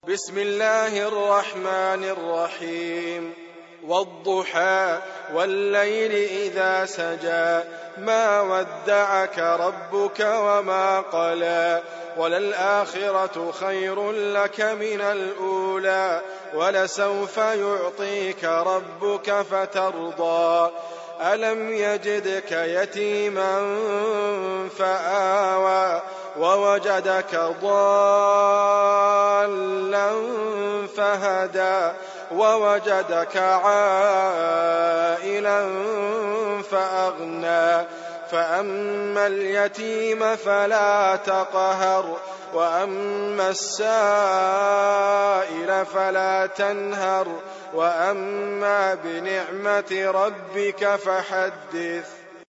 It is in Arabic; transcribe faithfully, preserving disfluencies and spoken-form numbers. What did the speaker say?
بسم الله الرحمن الرحيم والضحى والليل إذا سجى ما ودعك ربك وما قلى وللآخرة خير لك من الأولى ولسوف يعطيك ربك فترضى ألم يجدك يتيما فآوى ووجدك ضالا فهدى ووجدك عائلا فأغنى فأما اليتيم فلا تقهر وأما السائل فلا تنهر وأما بنعمة ربك فحدث.